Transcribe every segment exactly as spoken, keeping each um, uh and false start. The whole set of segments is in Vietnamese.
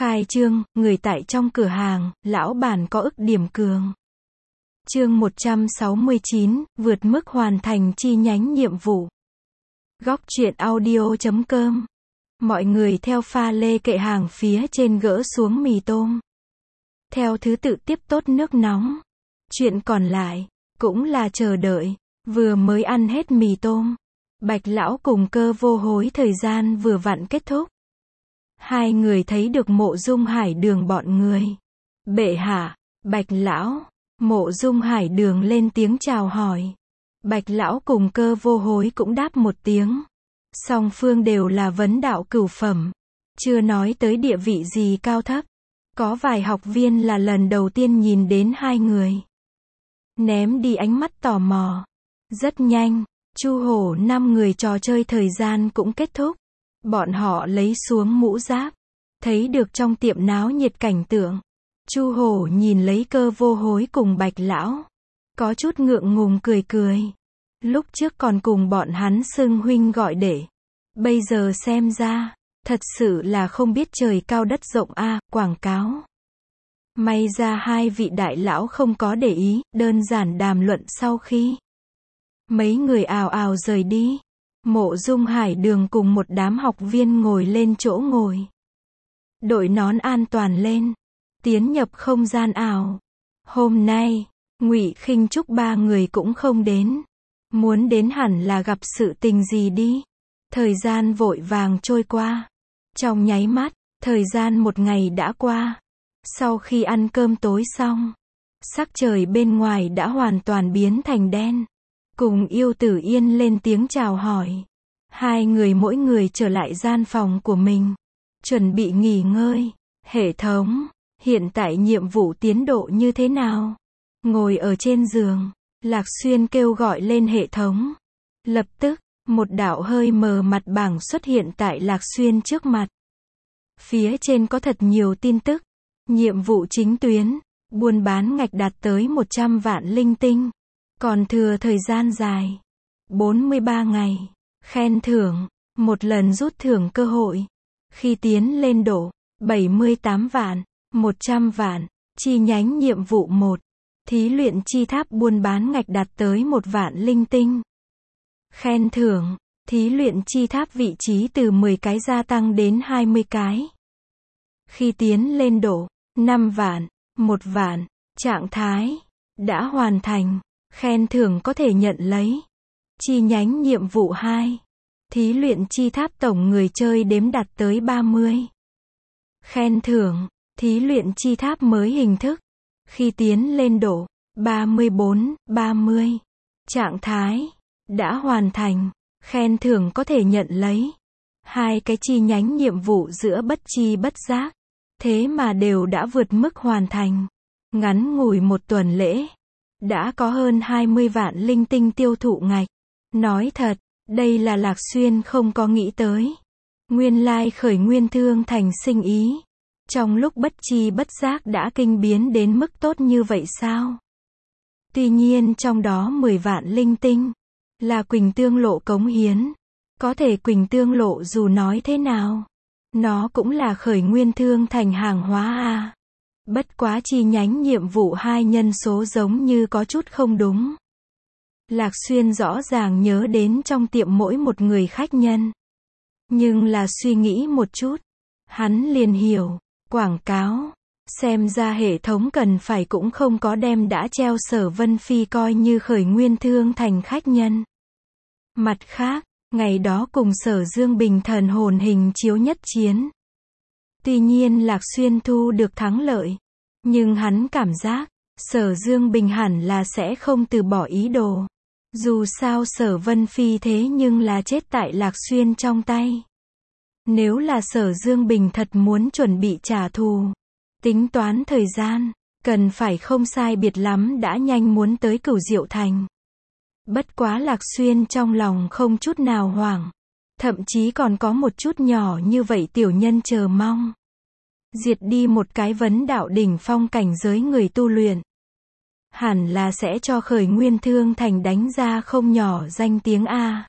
Khai trương, người tại trong cửa hàng, lão bản có ức điểm cường. Chương một trăm sáu mươi chín, vượt mức hoàn thành chi nhánh nhiệm vụ. Góc truyện audio chấm com. Mọi người theo pha lê kệ hàng phía trên gỡ xuống mì tôm. Theo thứ tự tiếp tốt nước nóng. Chuyện còn lại, cũng là chờ đợi. Vừa mới ăn hết mì tôm, Bạch lão cùng Cơ Vô Hối thời gian vừa vặn kết thúc. Hai người thấy được Mộ Dung Hải Đường bọn người. Bệ hạ, Bạch lão. Mộ Dung Hải Đường lên tiếng chào hỏi. Bạch lão cùng Cơ Vô Hối cũng đáp một tiếng. Song phương đều là vấn đạo cửu phẩm, chưa nói tới địa vị gì cao thấp. Có vài học viên là lần đầu tiên nhìn đến hai người, ném đi ánh mắt tò mò. Rất nhanh, Chu Hổ năm người trò chơi thời gian cũng kết thúc. Bọn họ lấy xuống mũ giáp, thấy được trong tiệm náo nhiệt cảnh tượng. Chu Hổ nhìn lấy Cơ Vô Hối cùng Bạch lão, có chút ngượng ngùng cười cười. Lúc trước còn cùng bọn hắn xưng huynh gọi đệ, bây giờ xem ra, thật sự là không biết trời cao đất rộng a. Quảng cáo. May ra hai vị đại lão không có để ý, đơn giản đàm luận sau khi mấy người ào ào rời đi. Mộ Dung Hải Đường cùng một đám học viên ngồi lên chỗ ngồi, đội nón an toàn lên, tiến nhập không gian ảo. Hôm nay, Ngụy Khinh Trúc ba người cũng không đến. Muốn đến hẳn là gặp sự tình gì đi. Thời gian vội vàng trôi qua. Trong nháy mắt, thời gian một ngày đã qua. Sau khi ăn cơm tối xong, sắc trời bên ngoài đã hoàn toàn biến thành đen. Cùng Yêu Tử Yên lên tiếng chào hỏi. Hai người mỗi người trở lại gian phòng của mình, chuẩn bị nghỉ ngơi. Hệ thống, hiện tại nhiệm vụ tiến độ như thế nào? Ngồi ở trên giường, Lạc Xuyên kêu gọi lên hệ thống. Lập tức, một đạo hơi mờ mặt bảng xuất hiện tại Lạc Xuyên trước mặt. Phía trên có thật nhiều tin tức. Nhiệm vụ chính tuyến, buôn bán ngạch đạt tới một trăm vạn linh tinh. Còn thừa thời gian dài, bốn mươi ba ngày. Khen thưởng, một lần rút thưởng cơ hội. Khi tiến lên độ, bảy mươi tám vạn, một trăm vạn. Chi nhánh nhiệm vụ một. Thí luyện chi tháp buôn bán ngạch đạt tới một vạn linh tinh. Khen thưởng, thí luyện chi tháp vị trí từ mười cái gia tăng đến hai mươi cái. Khi tiến lên độ, năm vạn, một vạn. Trạng thái, đã hoàn thành. Khen thưởng có thể nhận lấy. Chi nhánh nhiệm vụ hai. Thí luyện chi tháp tổng người chơi đếm đạt tới ba mươi. Khen thưởng, thí luyện chi tháp mới hình thức. Khi tiến lên độ, ba mươi bốn, ba mươi. Trạng thái, đã hoàn thành. Khen thưởng có thể nhận lấy. Hai cái chi nhánh nhiệm vụ giữa bất chi bất giác. Thế mà đều đã vượt mức hoàn thành. Ngắn ngủi một tuần lễ, đã có hơn hai mươi vạn linh tinh tiêu thụ ngạch. Nói thật, đây là Lạc Xuyên không có nghĩ tới. Nguyên lai khởi nguyên thương thành sinh ý, trong lúc bất chi bất giác đã kinh biến đến mức tốt như vậy sao? Tuy nhiên trong đó mười vạn linh tinh là Quỳnh Tương Lộ cống hiến. Có thể Quỳnh Tương Lộ dù nói thế nào, nó cũng là khởi nguyên thương thành hàng hóa a. Bất quá chi nhánh nhiệm vụ hai nhân số giống như có chút không đúng. Lạc Xuyên rõ ràng nhớ đến trong tiệm mỗi một người khách nhân. Nhưng là suy nghĩ một chút, hắn liền hiểu, quảng cáo. Xem ra hệ thống cần phải cũng không có đem đã treo Sở Vân Phi coi như khởi nguyên thương thành khách nhân. Mặt khác, ngày đó cùng Sở Dương Bình thần hồn hình chiếu nhất chiến. Tuy nhiên Lạc Xuyên thu được thắng lợi, nhưng hắn cảm giác, Sở Dương Bình hẳn là sẽ không từ bỏ ý đồ. Dù sao Sở Vân Phi thế nhưng là chết tại Lạc Xuyên trong tay. Nếu là Sở Dương Bình thật muốn chuẩn bị trả thù, tính toán thời gian, cần phải không sai biệt lắm đã nhanh muốn tới Cửu Diệu Thành. Bất quá Lạc Xuyên trong lòng không chút nào hoảng, thậm chí còn có một chút nhỏ như vậy tiểu nhân chờ mong. Diệt đi một cái vấn đạo đỉnh phong cảnh giới người tu luyện, hẳn là sẽ cho khởi nguyên thương thành đánh ra không nhỏ danh tiếng a.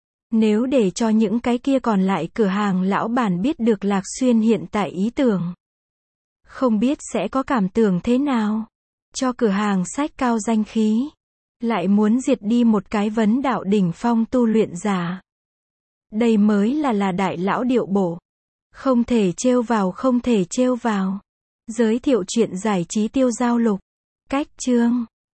Nếu để cho những cái kia còn lại cửa hàng lão bản biết được Lạc Xuyên hiện tại ý tưởng, Không biết sẽ có cảm tưởng thế nào. Cho cửa hàng sách cao danh khí. Lại muốn diệt đi một cái vấn đạo đỉnh phong tu luyện giả. Đây mới là là đại lão điệu bộ. Không thể trêu vào, không thể trêu vào. Giới thiệu chuyện giải trí tiêu giao lục. Cách chương.